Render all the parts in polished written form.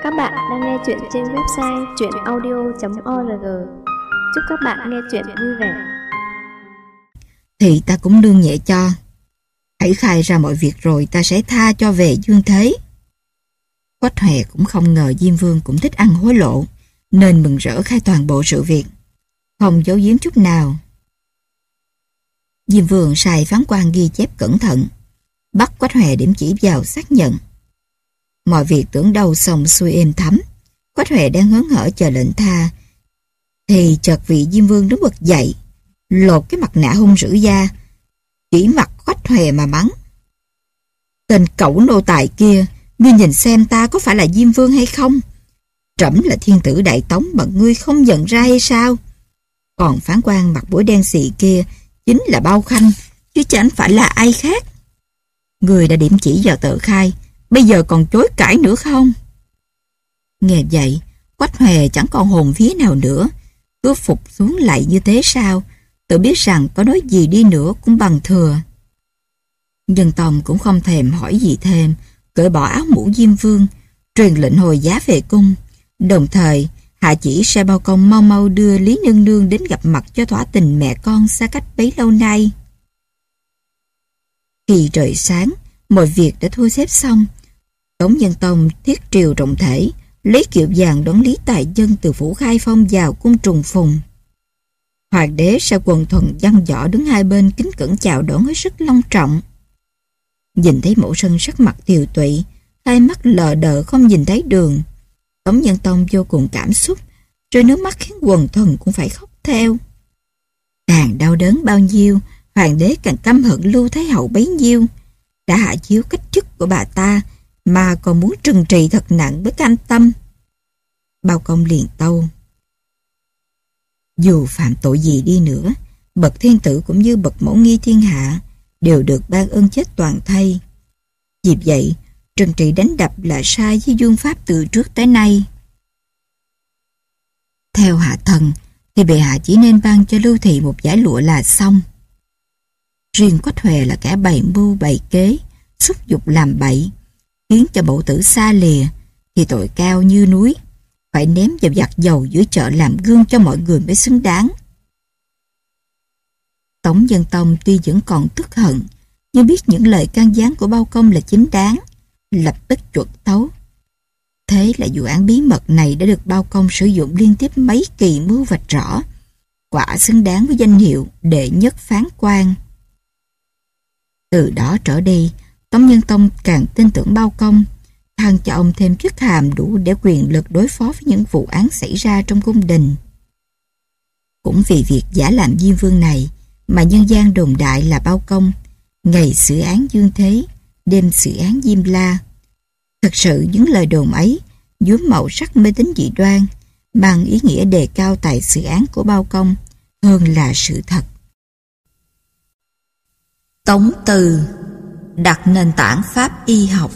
Các bạn đang nghe chuyện trên website truyệnaudio.org. Chúc các bạn nghe chuyện vui vẻ. Thì ta cũng đương nhẹ cho. Hãy khai ra mọi việc rồi ta sẽ tha cho về dương thế. Quách Hòe cũng không ngờ Diêm Vương cũng thích ăn hối lộ, nên mừng rỡ khai toàn bộ sự việc, không giấu giếm chút nào. Diêm Vương sai phán quan ghi chép cẩn thận, bắt Quách Hòe điểm chỉ vào xác nhận. Mọi việc tưởng đâu xong xuôi êm thấm, Quách Hòe đang hớn hở chờ lệnh tha, thì chợt vị Diêm Vương đứng bật dậy, lột cái mặt nạ hung dữ ra, chỉ mặt Quách Hòe mà mắng: "Tên cẩu nô tài kia, ngươi nhìn xem ta có phải là Diêm Vương hay không? Trẫm là thiên tử Đại Tống mà ngươi không nhận ra hay sao? Còn phán quan mặt mũi đen xì kia chính là Bao Khanh, chứ chẳng phải là ai khác. Ngươi đã điểm chỉ vào tờ khai, bây giờ còn chối cãi nữa không?" Nghe vậy, Quách Hòe chẳng còn hồn vía nào nữa, cứ phục xuống lại như thế sao, tự biết rằng có nói gì đi nữa cũng bằng thừa. Nhân Tông cũng không thèm hỏi gì thêm, cởi bỏ áo mũ Diêm Vương, truyền lệnh hồi giá về cung, đồng thời hạ chỉ sai Bao Công mau mau đưa Lý Nương Nương đến gặp mặt cho thỏa tình mẹ con xa cách bấy lâu nay. Khi trời sáng, mọi việc đã thu xếp xong. Tống Nhân Tông thiết triều trọng thể, lấy kiệu vàng đón Lý Tài Dân từ phủ Khai Phong vào cung Trùng Phùng. Hoàng đế sai quần thần văn võ đứng hai bên kính cẩn chào đón hết sức long trọng. Nhìn thấy mẫu thân sắc mặt tiều tụy, hai mắt lờ đờ không nhìn thấy đường, Tống Nhân Tông vô cùng cảm xúc, rơi nước mắt khiến quần thần cũng phải khóc theo. Càng đau đớn bao nhiêu, hoàng đế càng căm hận Lưu Thái Hậu bấy nhiêu. Đã hạ chiếu cách chức của bà ta mà còn muốn trừng trị thật nặng với cam tâm. Bao Công liền tâu: "Dù phạm tội gì đi nữa, bậc thiên tử cũng như bậc mẫu nghi thiên hạ đều được ban ơn chết toàn thây. Vì vậy, trừng trị đánh đập là sai với vương pháp từ trước tới nay. Theo hạ thần thì bệ hạ chỉ nên ban cho Lưu Thị một dải lụa là xong. Riêng Quách Hòe là kẻ bày mưu bày kế, xúc dục làm bậy, khiến cho mẫu tử xa lìa, thì tội cao như núi, phải ném vào vạc dầu giữa chợ làm gương cho mọi người mới xứng đáng." Tống Nhân Tông tuy vẫn còn tức hận, nhưng biết những lời can gián của Bao Công là chính đáng, lập tức chuẩn tấu. Thế là vụ án bí mật này đã được Bao Công sử dụng liên tiếp mấy kỳ mưu vạch rõ, quả xứng đáng với danh hiệu đệ nhất phán quan. Từ đó trở đi, Tống Nhân Tông càng tin tưởng Bao Công, thăng cho ông thêm chức hàm đủ để quyền lực đối phó với những vụ án xảy ra trong cung đình. Cũng vì việc giả làm Diêm Vương này mà nhân gian đồn đại là Bao Công ngày xử án Dương Thế, đêm xử án Diêm La. Thật sự những lời đồn ấy nhuốm màu sắc mê tín dị đoan, mang ý nghĩa đề cao tài xử án của Bao Công hơn là sự thật. Tống Từ đặt nền tảng pháp y học.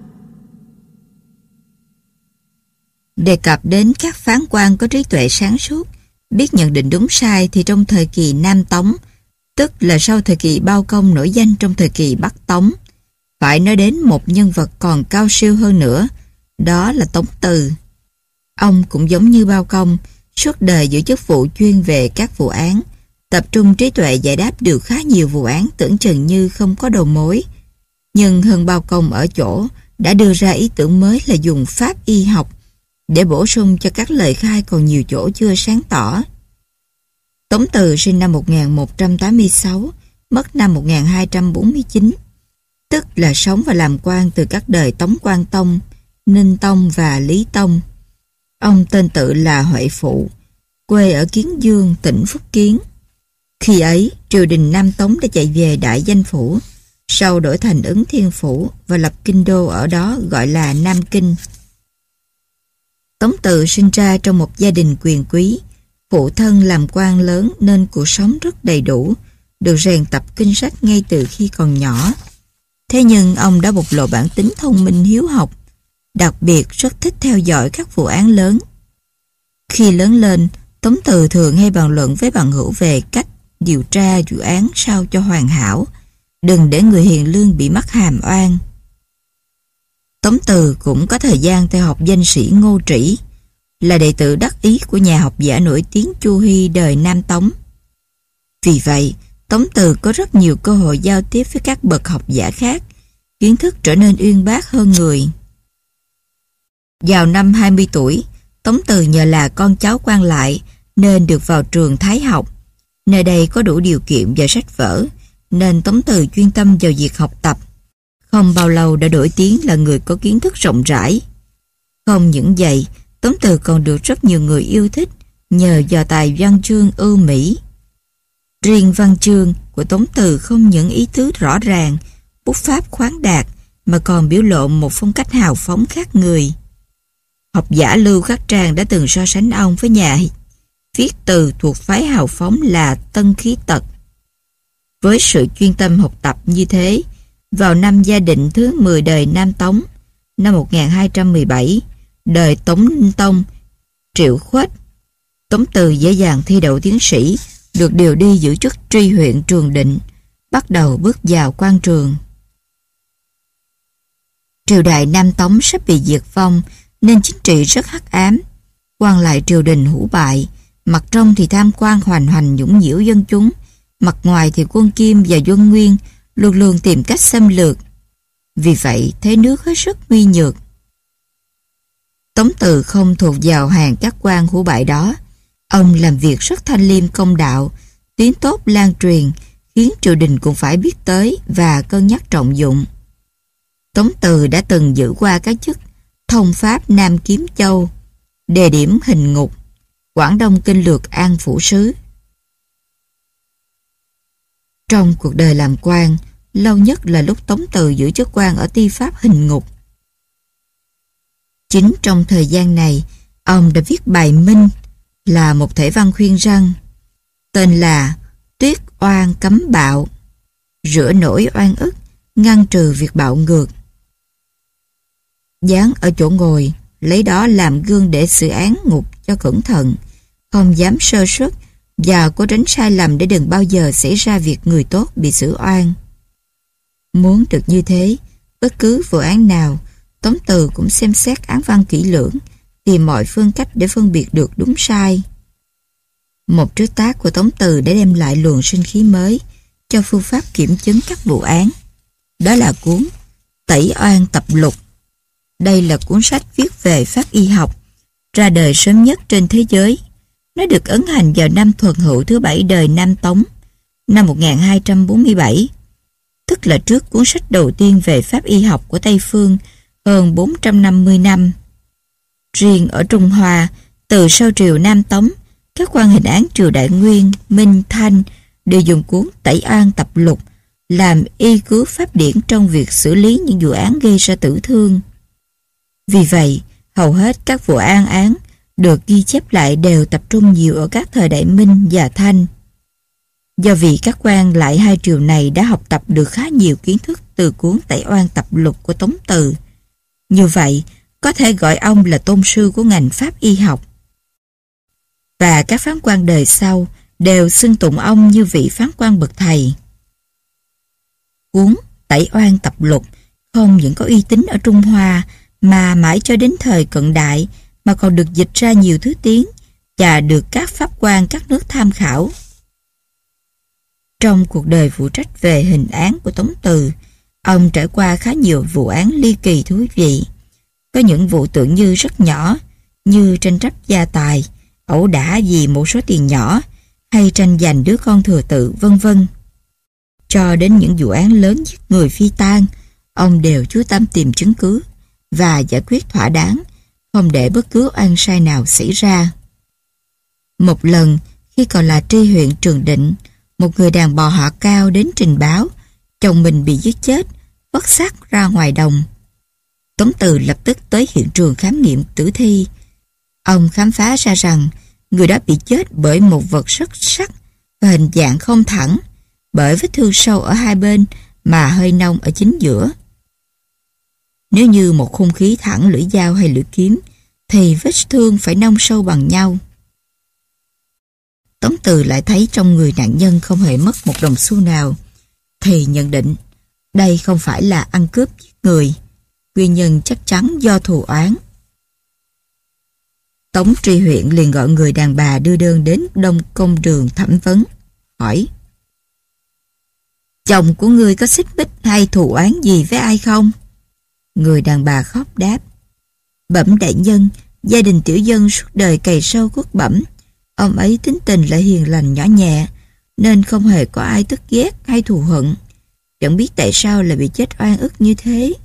Đề cập đến các phán quan có trí tuệ sáng suốt, biết nhận định đúng sai, thì trong thời kỳ Nam Tống, tức là sau thời kỳ Bao Công nổi danh trong thời kỳ Bắc Tống, phải nói đến một nhân vật còn cao siêu hơn nữa, đó là Tống Từ. Ông cũng giống như Bao Công, suốt đời giữ chức vụ chuyên về các vụ án, tập trung trí tuệ giải đáp được khá nhiều vụ án tưởng chừng như không có đầu mối. Nhưng hơn Bao Công ở chỗ đã đưa ra ý tưởng mới là dùng pháp y học để bổ sung cho các lời khai còn nhiều chỗ chưa sáng tỏ. Tống Từ sinh năm 1186, mất năm 1249, tức là sống và làm quan từ các đời Tống Quan Tông, Ninh Tông và Lý Tông. Ông tên tự là Huệ Phụ, quê ở Kiến Dương, tỉnh Phúc Kiến. Khi ấy, triều đình Nam Tống đã chạy về Đại Danh Phủ, sau đổi thành Ứng Thiên Phủ và lập kinh đô ở đó gọi là Nam Kinh. Tống Từ sinh ra trong một gia đình quyền quý, phụ thân làm quan lớn nên cuộc sống rất đầy đủ, được rèn tập kinh sách ngay từ khi còn nhỏ. Thế nhưng ông đã bộc lộ bản tính thông minh hiếu học, đặc biệt rất thích theo dõi các vụ án lớn. Khi lớn lên, Tống Từ thường hay bàn luận với bằng hữu về cách điều tra vụ án sao cho hoàn hảo, đừng để người hiền lương bị mắc hàm oan. Tống Từ cũng có thời gian theo học danh sĩ Ngô Trĩ, là đệ tử đắc ý của nhà học giả nổi tiếng Chu Hy đời Nam Tống. Vì vậy, Tống Từ có rất nhiều cơ hội giao tiếp với các bậc học giả khác, kiến thức trở nên uyên bác hơn người. Vào năm 20 tuổi, Tống Từ nhờ là con cháu quan lại nên được vào trường Thái học. Nơi đây có đủ điều kiện và sách vở, nên Tống Từ chuyên tâm vào việc học tập. Không bao lâu đã nổi tiếng là người có kiến thức rộng rãi. Không những vậy, Tống Từ còn được rất nhiều người yêu thích nhờ vào tài văn chương ưu mỹ. Riêng văn chương của Tống Từ không những ý tứ rõ ràng, bút pháp khoáng đạt, mà còn biểu lộ một phong cách hào phóng khác người. Học giả Lưu Khắc Trang đã từng so sánh ông với nhà viết từ thuộc phái hào phóng là Tân Khí Tật. Với sự chuyên tâm học tập như thế, vào năm Gia Định thứ 10 đời Nam Tống, năm 1217, đời Tống Ninh Tông, Triệu Khuếch, Tống Từ dễ dàng thi đậu tiến sĩ, được điều đi giữ chức tri huyện Trường Định, bắt đầu bước vào quan trường. Triều đại Nam Tống sắp bị diệt vong nên chính trị rất hắc ám. Quan lại triều đình hủ bại, mặt trong thì tham quan hoành hành nhũng nhiễu dân chúng, mặt ngoài thì quân Kim và Duân Nguyên luôn luôn tìm cách xâm lược. Vì vậy, thế nước hết sức nguy nhược. Tống Từ không thuộc vào hàng các quan hủ bại đó. Ông làm việc rất thanh liêm công đạo, tiếng tốt lan truyền, khiến triều đình cũng phải biết tới và cân nhắc trọng dụng. Tống Từ đã từng giữ qua các chức thông pháp Nam Kiếm Châu, đề điểm Hình Ngục, Quảng Đông Kinh Lược An Phủ Sứ. Trong cuộc đời làm quan, lâu nhất là lúc Tống Từ giữ chức quan ở Ti Pháp Hình Ngục. Chính trong thời gian này, ông đã viết bài Minh, là một thể văn khuyên răn, tên là Tuyết Oan Cấm Bạo, rửa nổi oan ức, ngăn trừ việc bạo ngược. Dán ở chỗ ngồi, lấy đó làm gương để xử án ngục cho cẩn thận, không dám sơ suất và cố tránh sai lầm để đừng bao giờ xảy ra việc người tốt bị xử oan. Muốn được như thế, bất cứ vụ án nào, Tống Từ cũng xem xét án văn kỹ lưỡng, tìm mọi phương cách để phân biệt được đúng sai. Một trứ tác của Tống Từ đã đem lại luồng sinh khí mới cho phương pháp kiểm chứng các vụ án. Đó là cuốn Tẩy Oan Tập Lục. Đây là cuốn sách viết về pháp y học, ra đời sớm nhất trên thế giới. Nó được ấn hành vào năm Thuần Hữu thứ 7 đời Nam Tống, năm 1247, tức là trước cuốn sách đầu tiên về pháp y học của Tây Phương hơn 450 năm. Riêng ở Trung Hoa, từ sau triều Nam Tống, các quan hình án triều Đại Nguyên, Minh, Thanh đều dùng cuốn Tẩy Oan Tập Lục làm y cứu pháp điển trong việc xử lý những vụ án gây ra tử thương. Vì vậy, hầu hết các vụ án được ghi chép lại đều tập trung nhiều ở các thời Đại Minh và Thanh. Do vì các quan lại hai triều này đã học tập được khá nhiều kiến thức từ cuốn Tẩy Oan Tập Lục của Tống Từ. Như vậy, có thể gọi ông là tôn sư của ngành pháp y học. Và các phán quan đời sau đều xưng tụng ông như vị phán quan bậc thầy. Cuốn Tẩy Oan Tập Lục không những có uy tín ở Trung Hoa mà mãi cho đến thời cận đại mà còn được dịch ra nhiều thứ tiếng và được các pháp quan các nước tham khảo. Trong cuộc đời phụ trách về hình án của Tống Từ, ông trải qua khá nhiều vụ án ly kỳ thú vị. Có những vụ tưởng như rất nhỏ, như tranh chấp gia tài, ẩu đả vì một số tiền nhỏ, hay tranh giành đứa con thừa tự, vân vân. Cho đến những vụ án lớn giết người phi tang, ông đều chú tâm tìm chứng cứ và giải quyết thỏa đáng, không để bất cứ oan sai nào xảy ra. Một lần, khi còn là tri huyện Trường Định, một người đàn bà họ Cao đến trình báo chồng mình bị giết chết, vất xác ra ngoài đồng. Tống Từ lập tức tới hiện trường khám nghiệm tử thi. Ông khám phá ra rằng người đó bị chết bởi một vật rất sắc và hình dạng không thẳng, bởi vết thương sâu ở hai bên mà hơi nông ở chính giữa. Nếu như một khung khí thẳng lưỡi dao hay lưỡi kiếm, thì vết thương phải nông sâu bằng nhau. Tống Từ lại thấy trong người nạn nhân không hề mất một đồng xu nào, thì nhận định đây không phải là ăn cướp giết người. nguyên nhân chắc chắn do thù oán. Tống tri huyện liền gọi người đàn bà đưa đơn đến Đông Công Đường thẩm vấn, hỏi: chồng của ngươi có xích mích hay thù oán gì với ai không? Người đàn bà khóc đáp: bẩm đại nhân, gia đình tiểu dân suốt đời cày sâu cuốc bẩm. Ông ấy tính tình lại hiền lành nhỏ nhẹ, nên không hề có ai tức ghét hay thù hận. Chẳng biết tại sao lại bị chết oan ức như thế.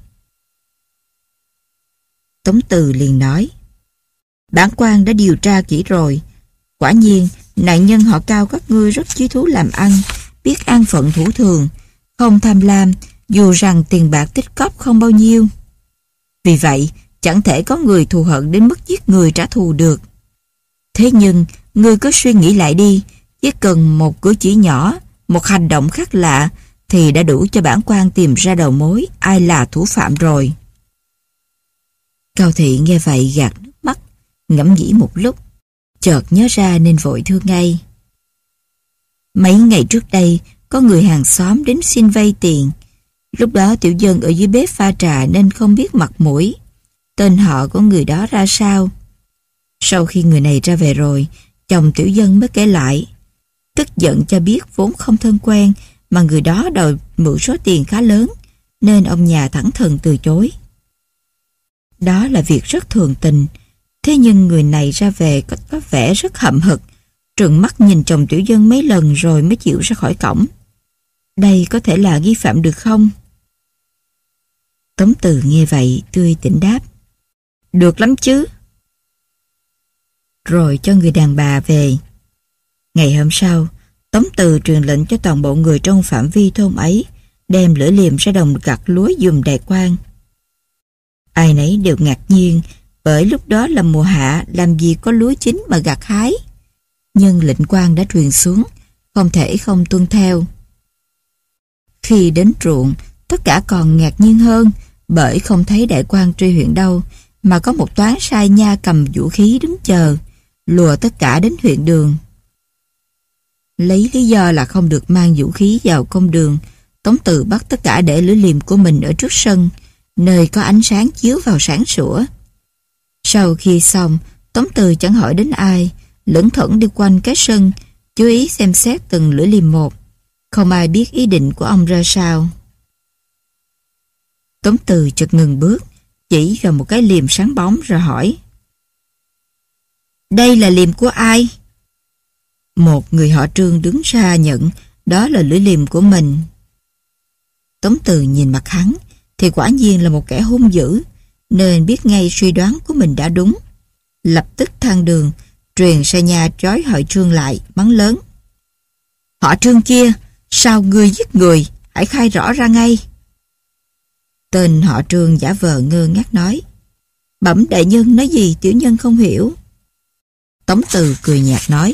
Tống Từ liền nói: bản quan đã điều tra kỹ rồi. Quả nhiên, nạn nhân họ Cao các ngươi rất chí thú làm ăn, biết an phận thủ thường, không tham lam, dù rằng tiền bạc tích cóp không bao nhiêu. Vì vậy, chẳng thể có người thù hận đến mức giết người trả thù được. Thế nhưng, ngươi cứ suy nghĩ lại đi, chỉ cần một cử chỉ nhỏ, một hành động khác lạ, thì đã đủ cho bản quan tìm ra đầu mối ai là thủ phạm rồi. Cao Thị nghe vậy gạt nước mắt, ngẫm nghĩ một lúc, chợt nhớ ra nên vội thưa ngay: mấy ngày trước đây, có người hàng xóm đến xin vay tiền. Lúc đó tiểu dân ở dưới bếp pha trà nên không biết mặt mũi, tên họ của người đó ra sao. Sau khi người này ra về rồi, chồng tiểu dân mới kể lại. Tức giận cho biết vốn không thân quen, mà người đó đòi mượn số tiền khá lớn, nên ông nhà thẳng thừng từ chối. Đó là việc rất thường tình. Thế nhưng người này ra về có vẻ rất hậm hực, trừng mắt nhìn chồng tiểu dân mấy lần rồi mới chịu ra khỏi cổng. Đây có thể là nghi phạm được không? Tống Từ nghe vậy tươi tỉnh đáp: được lắm chứ. Rồi cho người đàn bà về. Ngày hôm sau, Tống Từ truyền lệnh cho toàn bộ người trong phạm vi thôn ấy đem lửa liềm ra đồng gặt lúa giùm đại quan. Ai nấy đều ngạc nhiên, bởi lúc đó là mùa hạ, làm gì có lúa chín mà gặt hái. Nhưng lệnh quan đã truyền xuống, không thể không tuân theo. Khi đến ruộng, tất cả còn ngạc nhiên hơn, bởi không thấy đại quan tri huyện đâu, mà có một toán sai nha cầm vũ khí đứng chờ, lùa tất cả đến huyện đường. Lấy lý do là không được mang vũ khí vào công đường, Tống Từ bắt tất cả để lửa liềm của mình ở trước sân, nơi có ánh sáng chiếu vào sáng sủa. Sau khi xong, Tống Từ chẳng hỏi đến ai, lững thững đi quanh cái sân, chú ý xem xét từng lửa liềm một. Không ai biết ý định của ông ra sao. Tống Từ chợt ngừng bước, chỉ vào một cái liềm sáng bóng rồi hỏi: đây là liềm của ai? Một người họ Trương đứng ra nhận đó là lưỡi liềm của mình. Tống Từ nhìn mặt hắn thì quả nhiên là một kẻ hung dữ, nên biết ngay suy đoán của mình đã đúng. Lập tức than đường, truyền sai nhà trói họ Trương lại, mắng lớn: họ Trương kia, sao ngươi giết người, hãy khai rõ ra ngay. Tên họ Trương giả vờ ngơ ngác nói: bẩm đại nhân nói gì tiểu nhân không hiểu. Tống Từ cười nhạt nói: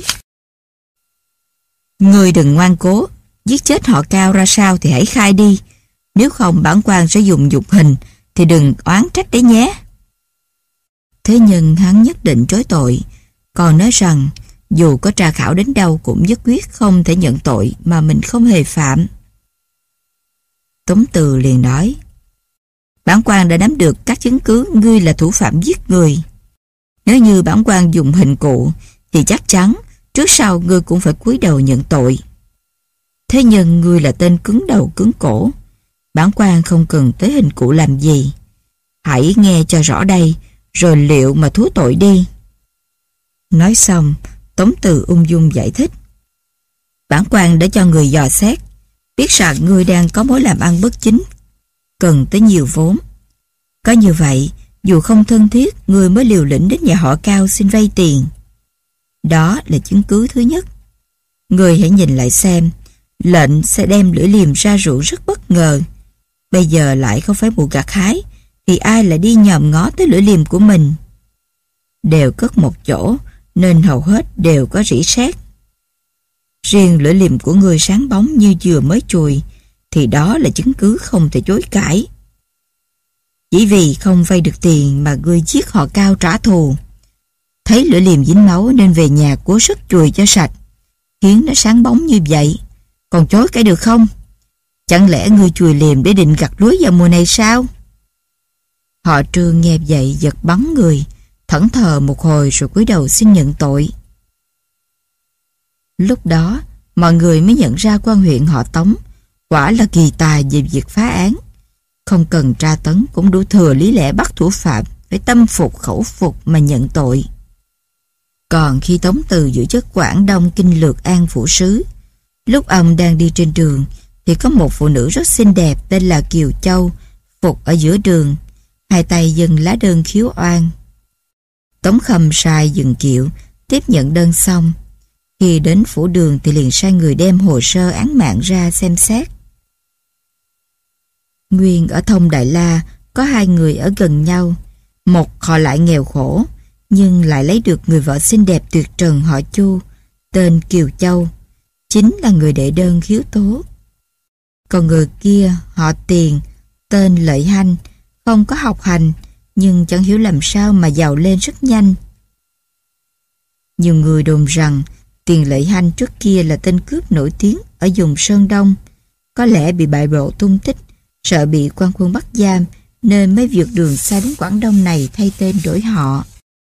ngươi đừng ngoan cố, giết chết họ Cao ra sao thì hãy khai đi, nếu không bản quan sẽ dùng dục hình, thì đừng oán trách đấy nhé. Thế nhưng hắn nhất định chối tội, còn nói rằng dù có tra khảo đến đâu cũng nhất quyết không thể nhận tội mà mình không hề phạm. Tống Từ liền nói: bản quan đã nắm được các chứng cứ ngươi là thủ phạm giết người. Nếu như bản quan dùng hình cụ thì chắc chắn trước sau ngươi cũng phải cúi đầu nhận tội. Thế nhưng ngươi là tên cứng đầu cứng cổ, bản quan không cần tới hình cụ làm gì. Hãy nghe cho rõ đây, rồi liệu mà thú tội đi. Nói xong, Tống Từ ung dung giải thích: bản quan đã cho người dò xét, biết rằng ngươi đang có mối làm ăn bất chính, cần tới nhiều vốn. Có như vậy, dù không thân thiết, ngươi mới liều lĩnh đến nhà họ Cao xin vay tiền. Đó là chứng cứ thứ nhất. Ngươi hãy nhìn lại xem, lệnh sẽ đem lưỡi liềm ra ruộng rất bất ngờ. Bây giờ lại không phải mùa gặt hái, thì ai lại đi nhòm ngó tới lưỡi liềm của mình? Đều cất một chỗ, nên hầu hết đều có rỉ sét. Riêng lưỡi liềm của ngươi sáng bóng như vừa mới chùi, thì đó là chứng cứ không thể chối cãi. Chỉ vì không vay được tiền mà ngươi giết họ Cao trả thù. Thấy lưỡi liềm dính máu nên về nhà cố sức chùi cho sạch, khiến nó sáng bóng như vậy, còn chối cãi được không? Chẳng lẽ ngươi chùi liềm để định gặt lúa vào mùa này sao? Họ Trương nghe vậy giật bắn người, thẫn thờ một hồi rồi cúi đầu xin nhận tội. Lúc đó, mọi người mới nhận ra quan huyện họ Tống quả là kỳ tài về việc phá án. Không cần tra tấn cũng đủ thừa lý lẽ bắt thủ phạm phải tâm phục khẩu phục mà nhận tội. Còn khi Tống Từ giữ chức Quảng Đông Kinh Lược An Phủ Sứ, lúc ông đang đi trên đường thì có một phụ nữ rất xinh đẹp tên là Kiều Châu phục ở giữa đường, hai tay dâng lá đơn khiếu oan. Tống Khâm sai dừng kiệu, tiếp nhận đơn xong. Khi đến phủ đường thì liền sai người đem hồ sơ án mạng ra xem xét. Nguyên ở Thông Đại La có hai người ở gần nhau. Một họ lại nghèo khổ, nhưng lại lấy được người vợ xinh đẹp tuyệt trần họ Chu, tên Kiều Châu, chính là người đệ đơn khiếu tố. Còn người kia họ Tiền, tên Lợi Hanh, không có học hành, nhưng chẳng hiểu làm sao mà giàu lên rất nhanh. Nhiều người đồn rằng Tiền Lợi Hanh trước kia là tên cướp nổi tiếng ở vùng Sơn Đông, có lẽ bị bại lộ tung tích, sợ bị quan quân bắt giam nên mới vượt đường xa đến Quảng Đông này thay tên đổi họ.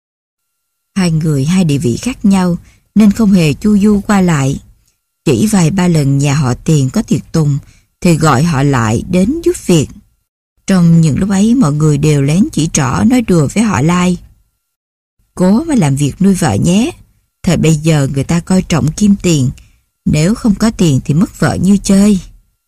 Hai người hai địa vị khác nhau nên không hề chu du qua lại. Chỉ vài ba lần nhà họ Tiền có tiệc tùng thì gọi họ lại đến giúp việc. Trong những lúc ấy mọi người đều lén chỉ trỏ nói đùa với họ Lai: cố mà làm việc nuôi vợ nhé, thời bây giờ người ta coi trọng kim tiền, nếu không có tiền thì mất vợ như chơi.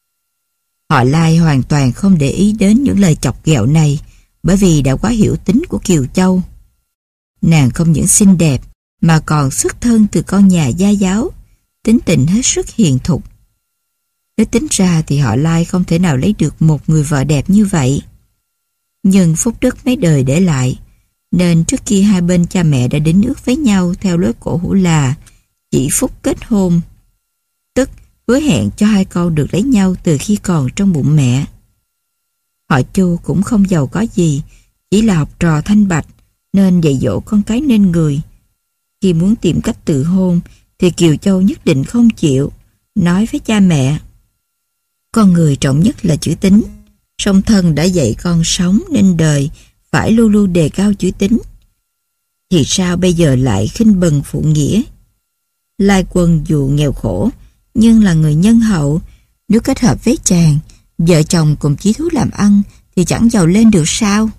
Họ Lai hoàn toàn không để ý đến những lời chọc ghẹo này, bởi vì đã quá hiểu tính của Kiều Châu. Nàng không những xinh đẹp mà còn xuất thân từ con nhà gia giáo, tính tình hết sức hiền thục. Nếu tính ra thì họ Lai không thể nào lấy được một người vợ đẹp như vậy. Nhưng phúc đức mấy đời để lại, nên trước khi hai bên cha mẹ đã đính ước với nhau theo lối cổ hủ là chỉ phúc kết hôn, tức hứa hẹn cho hai con được lấy nhau từ khi còn trong bụng mẹ. Họ Chu cũng không giàu có gì, chỉ là học trò thanh bạch nên dạy dỗ con cái nên người. Khi muốn tìm cách tự hôn thì Kiều Châu nhất định không chịu, nói với cha mẹ: con người trọng nhất là chữ tín, song thân đã dạy con sống nên đời phải luôn luôn đề cao chữ tín. Thì sao bây giờ lại khinh bần phụ nghĩa? Lai Quân dù nghèo khổ nhưng là người nhân hậu, nếu kết hợp với chàng, vợ chồng cùng chí thú làm ăn thì chẳng giàu lên được sao?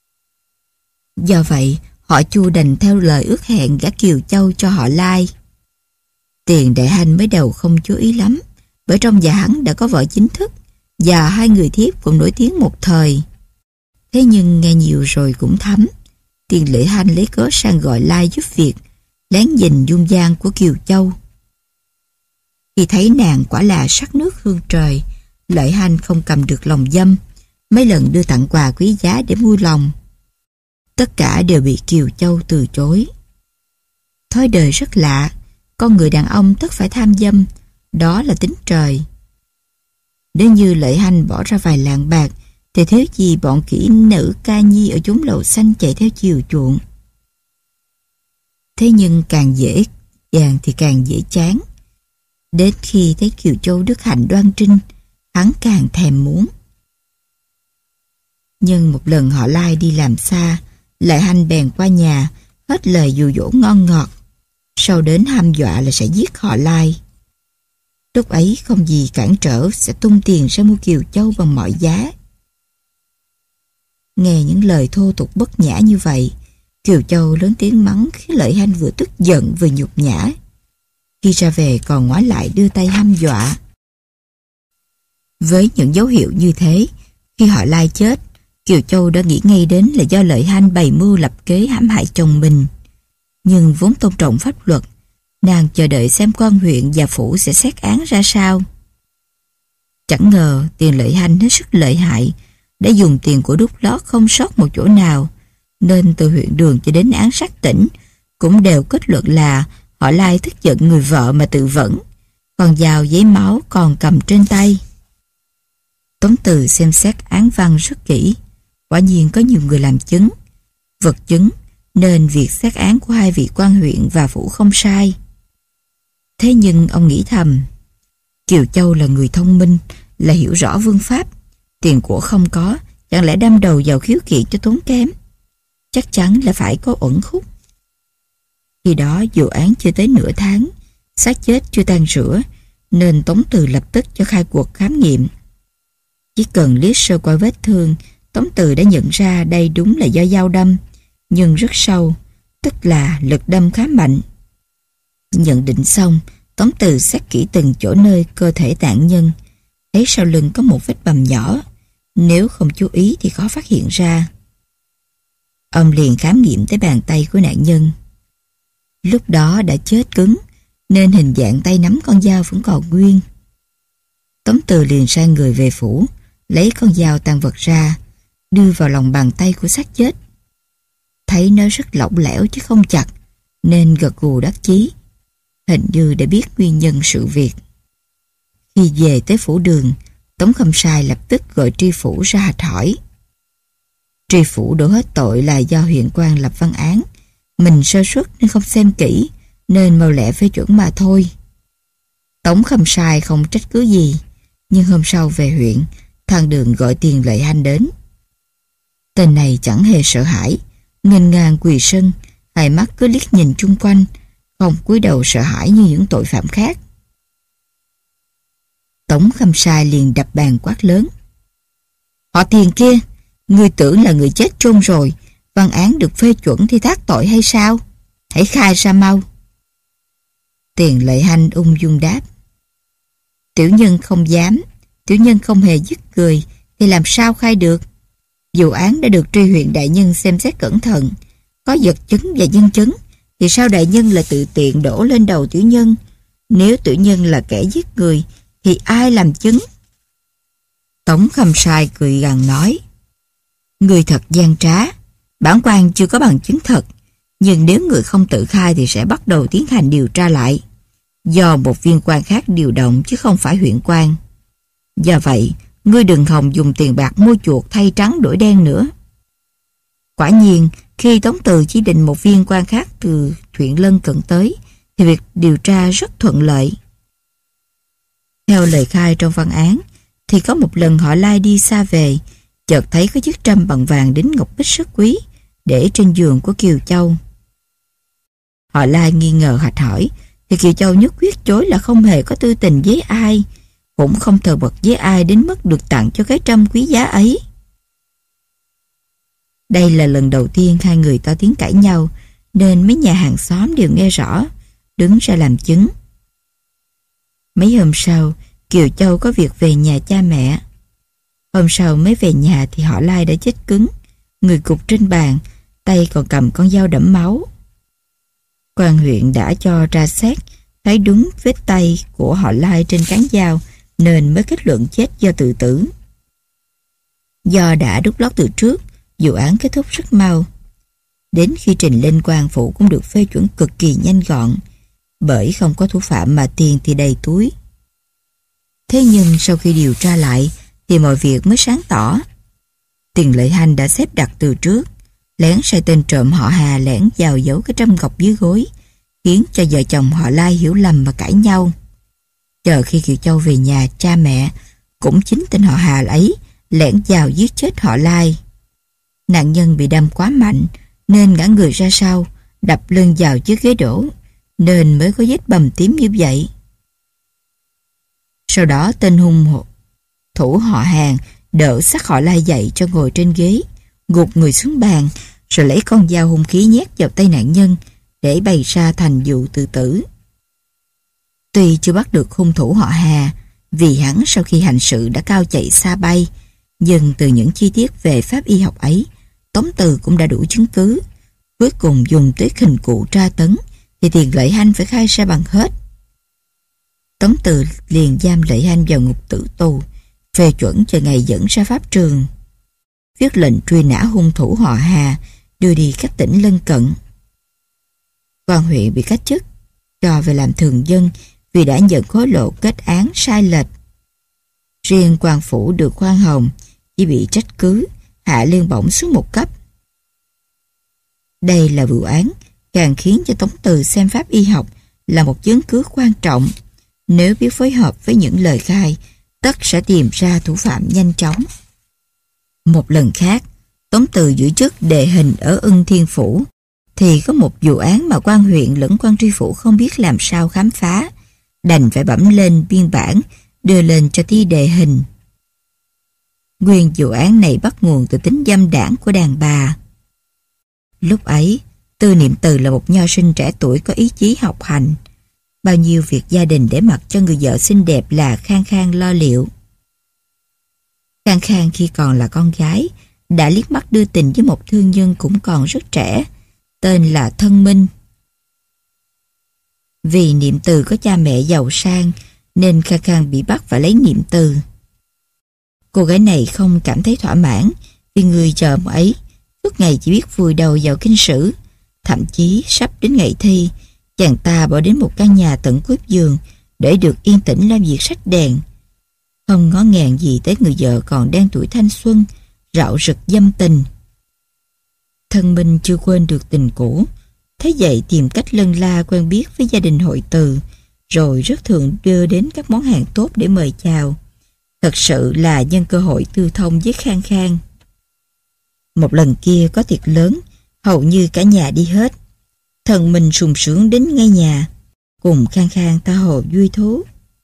Do vậy, họ Chu đành theo lời ước hẹn gả Kiều Châu cho họ Lai. Tiền Đại Hanh mới đầu không chú ý lắm, bởi trong nhà hắn đã có vợ chính thức và hai người thiếp cũng nổi tiếng một thời. Thế nhưng nghe nhiều rồi cũng thấm. Tiền Lợi Hanh lấy cớ sang gọi Lai giúp việc, lén nhìn dung nhan của Kiều Châu. Khi thấy nàng quả là sắc nước hương trời, Lợi Hanh không cầm được lòng dâm, mấy lần đưa tặng quà quý giá để vui lòng. Tất cả đều bị Kiều Châu từ chối. Thói đời rất lạ, con người đàn ông tất phải tham dâm, đó là tính trời. Nếu như Lợi Hanh bỏ ra vài lạng bạc thì thiếu gì bọn kỹ nữ ca nhi ở chốn lầu xanh chạy theo chiều chuộng. Thế nhưng càng dễ dàng thì càng dễ chán. Đến khi thấy Kiều Châu đức hạnh đoan trinh, hắn càng thèm muốn. Nhưng một lần họ Lai đi làm xa, Lợi Hanh bèn qua nhà, hết lời dụ dỗ ngon ngọt, sau đến hăm dọa là sẽ giết họ Lai. Lúc ấy không gì cản trở, sẽ tung tiền ra mua Kiều Châu bằng mọi giá. Nghe những lời thô tục bất nhã như vậy, Kiều Châu lớn tiếng mắng khiến Lợi Hanh vừa tức giận vừa nhục nhã. Khi ra về còn ngoái lại đưa tay hăm dọa. Với những dấu hiệu như thế, khi họ Lai chết, Kiều Châu đã nghĩ ngay đến là do Lợi Hanh bày mưu lập kế hãm hại chồng mình. Nhưng vốn tôn trọng pháp luật, nàng chờ đợi xem quan huyện và phủ sẽ xét án ra sao. Chẳng ngờ Tiền Lợi Hanh hết sức lợi hại, đã dùng tiền của đút lót không sót một chỗ nào, nên từ huyện Đường cho đến án sát tỉnh cũng đều kết luận là họ Lai tức giận người vợ mà tự vẫn, còn dao giấy máu còn cầm trên tay. Tống Từ xem xét án văn rất kỹ, quả nhiên có nhiều người làm chứng, vật chứng, nên việc xét án của hai vị quan huyện và phủ không sai. Thế nhưng ông nghĩ thầm, Kiều Châu là người thông minh, là hiểu rõ vương pháp, tiền của không có, chẳng lẽ đâm đầu vào khiếu kiện cho tốn kém? Chắc chắn là phải có uẩn khúc. Khi đó vụ án chưa tới nửa tháng, xác chết chưa tan rửa, nên Tống Từ lập tức cho khai cuộc khám nghiệm. Chỉ cần liếc sơ qua vết thương, Tống Từ đã nhận ra đây đúng là do dao đâm, nhưng rất sâu, tức là lực đâm khá mạnh. Nhận định xong, Tống Từ xét kỹ từng chỗ nơi cơ thể nạn nhân, thấy sau lưng có một vết bầm nhỏ, nếu không chú ý thì khó phát hiện ra. Ông liền khám nghiệm tới bàn tay của nạn nhân. Lúc đó đã chết cứng, nên hình dạng tay nắm con dao vẫn còn nguyên. Tống Từ liền sai người về phủ, lấy con dao tàn vật ra, đưa vào lòng bàn tay của xác chết. Thấy nó rất lỏng lẻo chứ không chặt, nên gật gù đắc chí. Hình như đã biết nguyên nhân sự việc. Khi về tới phủ Đường, Tống Khâm Sai lập tức gọi tri phủ ra hạch hỏi. Tri phủ đổ hết tội là do huyện quan lập văn án, mình sơ suất nên không xem kỹ, nên mau lẹ phê chuẩn mà thôi. Tống Khâm Sai không trách cứ gì, nhưng hôm sau về huyện, thằng Đường gọi Tiền Lợi Hanh đến. Tên này chẳng hề sợ hãi, nghênh ngang quỳ sân, hai mắt cứ liếc nhìn chung quanh, không cúi đầu sợ hãi như những tội phạm khác. Tống Khâm Sai liền đập bàn quát lớn. Họ Tiền kia, ngươi tưởng là người chết chôn rồi, văn án được phê chuẩn thì thác tội hay sao? Hãy khai ra mau. Tiền Lợi Hanh ung dung đáp. Tiểu nhân không dám, tiểu nhân không hề dứt cười, thì làm sao khai được? Vụ án đã được tri huyện đại nhân xem xét cẩn thận, có vật chứng và nhân chứng, thì sao đại nhân là tự tiện đổ lên đầu tiểu nhân? Nếu tiểu nhân là kẻ giết người, thì ai làm chứng? Tống Khâm Sai cười gằn nói. Người thật gian trá, bản quan chưa có bằng chứng thật, nhưng nếu người không tự khai thì sẽ bắt đầu tiến hành điều tra lại, do một viên quan khác điều động chứ không phải huyện quan. Do vậy, ngươi đừng hòng dùng tiền bạc mua chuộc thay trắng đổi đen nữa. Quả nhiên, khi Tống Từ chỉ định một viên quan khác từ huyện lân cận tới, thì việc điều tra rất thuận lợi. Theo lời khai trong văn án, thì có một lần họ Lai đi xa về, chợt thấy có chiếc trâm bằng vàng đính ngọc bích rất quý, để trên giường của Kiều Châu. Họ Lai nghi ngờ hạch hỏi, thì Kiều Châu nhất quyết chối là không hề có tư tình với ai, cũng không thờ bật với ai đến mức được tặng cho cái trâm quý giá ấy. Đây là lần đầu tiên hai người to tiếng cãi nhau, nên mấy nhà hàng xóm đều nghe rõ, đứng ra làm chứng. Mấy hôm sau, Kiều Châu có việc về nhà cha mẹ. Hôm sau mới về nhà thì họ Lai đã chết cứng, người gục trên bàn, tay còn cầm con dao đẫm máu. Quan huyện đã cho tra xét, thấy đúng vết tay của họ Lai trên cán dao, nên mới kết luận chết do tự tử. Do đã đút lót từ trước, vụ án kết thúc rất mau. Đến khi trình lên quan phủ cũng được phê chuẩn cực kỳ nhanh gọn, bởi không có thủ phạm mà tiền thì đầy túi. Thế nhưng sau khi điều tra lại thì mọi việc mới sáng tỏ. Tiền Lợi Hanh đã xếp đặt từ trước, lén sai tên trộm họ Hà lẻn vào giấu cái trâm ngọc dưới gối, khiến cho vợ chồng họ Lai hiểu lầm và cãi nhau. Chờ khi Kiều Châu về nhà cha mẹ, cũng chính tên họ Hà ấy lẻn vào giết chết họ Lai. Nạn nhân bị đâm quá mạnh nên ngã người ra sau, đập lưng vào chiếc ghế đổ, nên mới có vết bầm tím như vậy. Sau đó tên hung thủ họ Hàng đỡ xác họ Lai dậy cho ngồi trên ghế, gục người xuống bàn, rồi lấy con dao hung khí nhét vào tay nạn nhân để bày ra thành vụ tự tử. Tuy chưa bắt được hung thủ họ Hà, vì hắn sau khi hành sự đã cao chạy xa bay, nhưng từ những chi tiết về pháp y học ấy, Tống Từ cũng đã đủ chứng cứ. Cuối cùng dùng tới hình cụ tra tấn, thì Tiền Lợi Hanh phải khai ra bằng hết. Tống Từ liền giam Lợi Hanh vào ngục tử tù, phê chuẩn cho ngày dẫn ra pháp trường, viết lệnh truy nã hung thủ họ Hà, đưa đi các tỉnh lân cận. Quan huyện bị cách chức, cho về làm thường dân vì đã nhận hối lộ kết án sai lệch. Riêng quan phủ được khoan hồng, chỉ bị trách cứ, hạ lương bổng xuống một cấp. Đây là vụ án càng khiến cho Tống Từ xem pháp y học là một chứng cứ quan trọng. Nếu biết phối hợp với những lời khai, tất sẽ tìm ra thủ phạm nhanh chóng. Một lần khác, Tống Từ giữ chức đệ hình ở Ưng Thiên Phủ, thì có một vụ án mà quan huyện lẫn quan tri phủ không biết làm sao khám phá, đành phải bẩm lên biên bản, đưa lên cho ty đệ hình. Nguyên vụ án này bắt nguồn từ tính dâm đảng của đàn bà. Lúc ấy, Tư Niệm Từ là một nho sinh trẻ tuổi có ý chí học hành. Bao nhiêu việc gia đình để mặc cho người vợ xinh đẹp là Khang Khang lo liệu. Khang Khang khi còn là con gái, đã liếc mắt đưa tình với một thương nhân cũng còn rất trẻ, tên là Thân Minh. Vì Niệm Từ có cha mẹ giàu sang, nên Khang Khang bị bắt phải lấy Niệm Từ. Cô gái này không cảm thấy thỏa mãn vì người chồng ấy suốt ngày chỉ biết vùi đầu vào kinh sử. Thậm chí sắp đến ngày thi, chàng ta bỏ đến một căn nhà tận cuối giường để được yên tĩnh làm việc xách đèn. Không ngó ngàng gì tới người vợ còn đang tuổi thanh xuân, rạo rực dâm tình. Thân Minh chưa quên được tình cũ, thế vậy tìm cách lân la quen biết với gia đình hội Từ, rồi rất thường đưa đến các món hàng tốt để mời chào. Thật sự là nhân cơ hội tư thông với Khang Khang. Một lần kia có tiệc lớn, hầu như cả nhà đi hết. Thân Minh sung sướng đến ngay nhà, cùng Khang Khang tha hồ vui thú.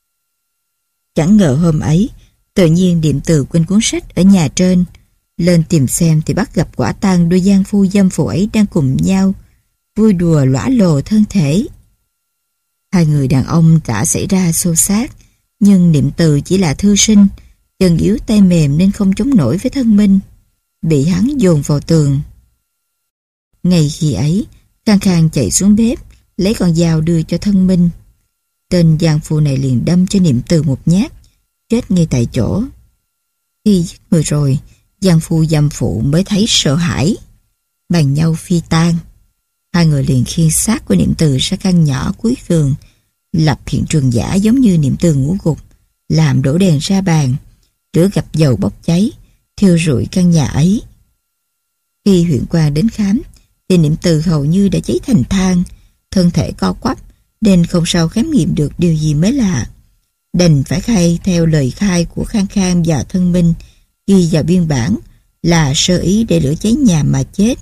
Chẳng ngờ hôm ấy, tự nhiên Niệm Từ quên cuốn sách ở nhà trên. Lên tìm xem thì bắt gặp quả tang đôi giang phu dâm phụ ấy đang cùng nhau vui đùa lõa lồ thân thể. Hai người đàn ông đã xảy ra xô xát, nhưng Niệm Từ chỉ là thư sinh, chân yếu tay mềm nên không chống nổi với Thân Minh, bị hắn dồn vào tường. Ngay khi ấy, Khang Khang chạy xuống bếp, lấy con dao đưa cho Thân Minh. Tên giang phu này liền đâm cho Niệm Từ một nhát, chết ngay tại chỗ. Khi giết người rồi, giang phu dâm phụ mới thấy sợ hãi, bàn nhau phi tang. Hai người liền khiêng xác của Niệm Từ ra căn nhỏ cuối vườn, lập hiện trường giả giống như Niệm Từ ngủ gục, làm đổ đèn ra bàn, lửa gặp dầu bốc cháy, thiêu rụi căn nhà ấy. Khi huyện quan đến khám, thì Niệm Từ hầu như đã cháy thành than, thân thể co quắp, nên không sao khám nghiệm được điều gì mới lạ. Đành phải khai theo lời khai của Khang Khang và Thân Minh, ghi vào biên bản là sơ ý để lửa cháy nhà mà chết.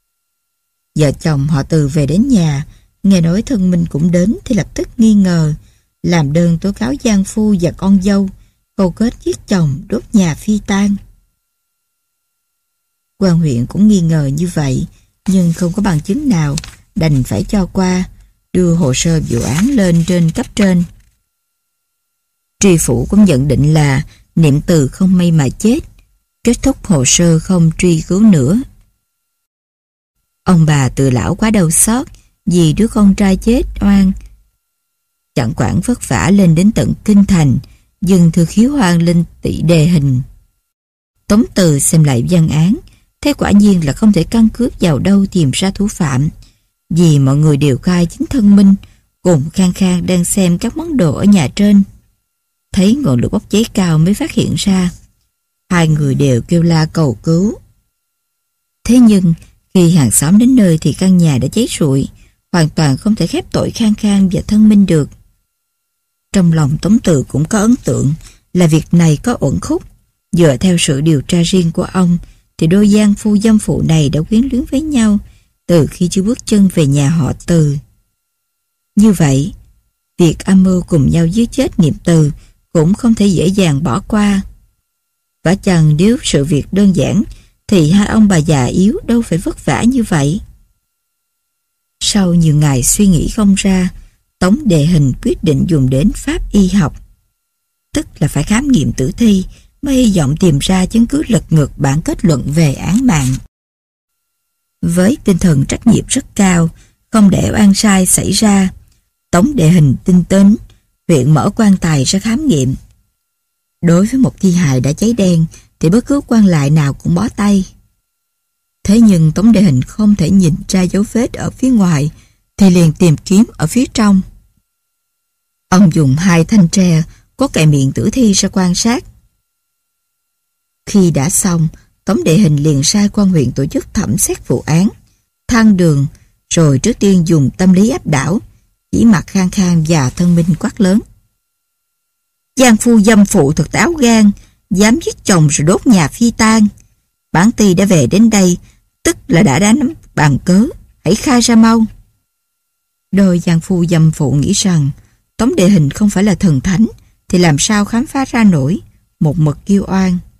Vợ chồng họ Từ về đến nhà, nghe nói Thân Minh cũng đến thì lập tức nghi ngờ, làm đơn tố cáo giang phu và con dâu câu kết giết chồng đốt nhà phi tang. Quan huyện cũng nghi ngờ như vậy, nhưng không có bằng chứng nào, đành phải cho qua, đưa hồ sơ vụ án lên trên cấp trên. Tri phủ cũng nhận định là Niệm Từ không may mà chết, kết thúc hồ sơ không truy cứu nữa. Ông bà Từ lão quá đau xót vì đứa con trai chết oan, chẳng quản vất vả lên đến tận kinh thành, dâng thư khiếu hoan lên tỷ đề hình. Tống Từ xem lại văn án, thế quả nhiên là không thể căn cứ vào đâu tìm ra thủ phạm, vì mọi người đều khai chính Thân Minh cùng Khang Khang đang xem các món đồ ở nhà trên. Thấy ngọn lửa bốc cháy cao mới phát hiện ra. Hai người đều kêu la cầu cứu. Thế nhưng khi hàng xóm đến nơi thì căn nhà đã cháy rụi, hoàn toàn không thể khép tội Khang Khang và Thân Minh được. Trong lòng Tống Từ cũng có ấn tượng là việc này có uẩn khúc. Dựa theo sự điều tra riêng của ông thì đôi giang phu dâm phụ này đã quyến luyến với nhau từ khi chưa bước chân về nhà họ Từ. Như vậy, việc âm mưu cùng nhau giết chết Niệm Từ cũng không thể dễ dàng bỏ qua. Vả chăng nếu sự việc đơn giản thì hai ông bà già yếu đâu phải vất vả như vậy. Sau nhiều ngày suy nghĩ không ra, Tống Đề Hình quyết định dùng đến pháp y học, tức là phải khám nghiệm tử thi mới hy vọng tìm ra chứng cứ lật ngược bản kết luận về án mạng. Với tinh thần trách nhiệm rất cao, không để oan sai xảy ra, Tống Đề Hình tinh tấn, huyện mở quan tài ra khám nghiệm. Đối với một thi hài đã cháy đen thì bất cứ quan lại nào cũng bó tay. Thế nhưng Tống Đề Hình không thể nhìn ra dấu vết ở phía ngoài thì liền tìm kiếm ở phía trong. Ông dùng 2 thanh tre có cạy miệng tử thi ra quan sát. Khi đã xong, Tống Đề Hình liền sai quan huyện tổ chức thẩm xét vụ án, thang đường, rồi trước tiên dùng tâm lý áp đảo, chỉ mặt Khang Khang và Thân Minh quát lớn: giang phu dâm phụ thật táo gan, dám giết chồng rồi đốt nhà phi tang. Bản ty đã về đến đây, tức là đã nắm bàn cớ, hãy khai ra mau. Đôi giang phu dâm phụ nghĩ rằng Tống Đệ Hình không phải là thần thánh, thì làm sao khám phá ra nổi một mật kiêu oan.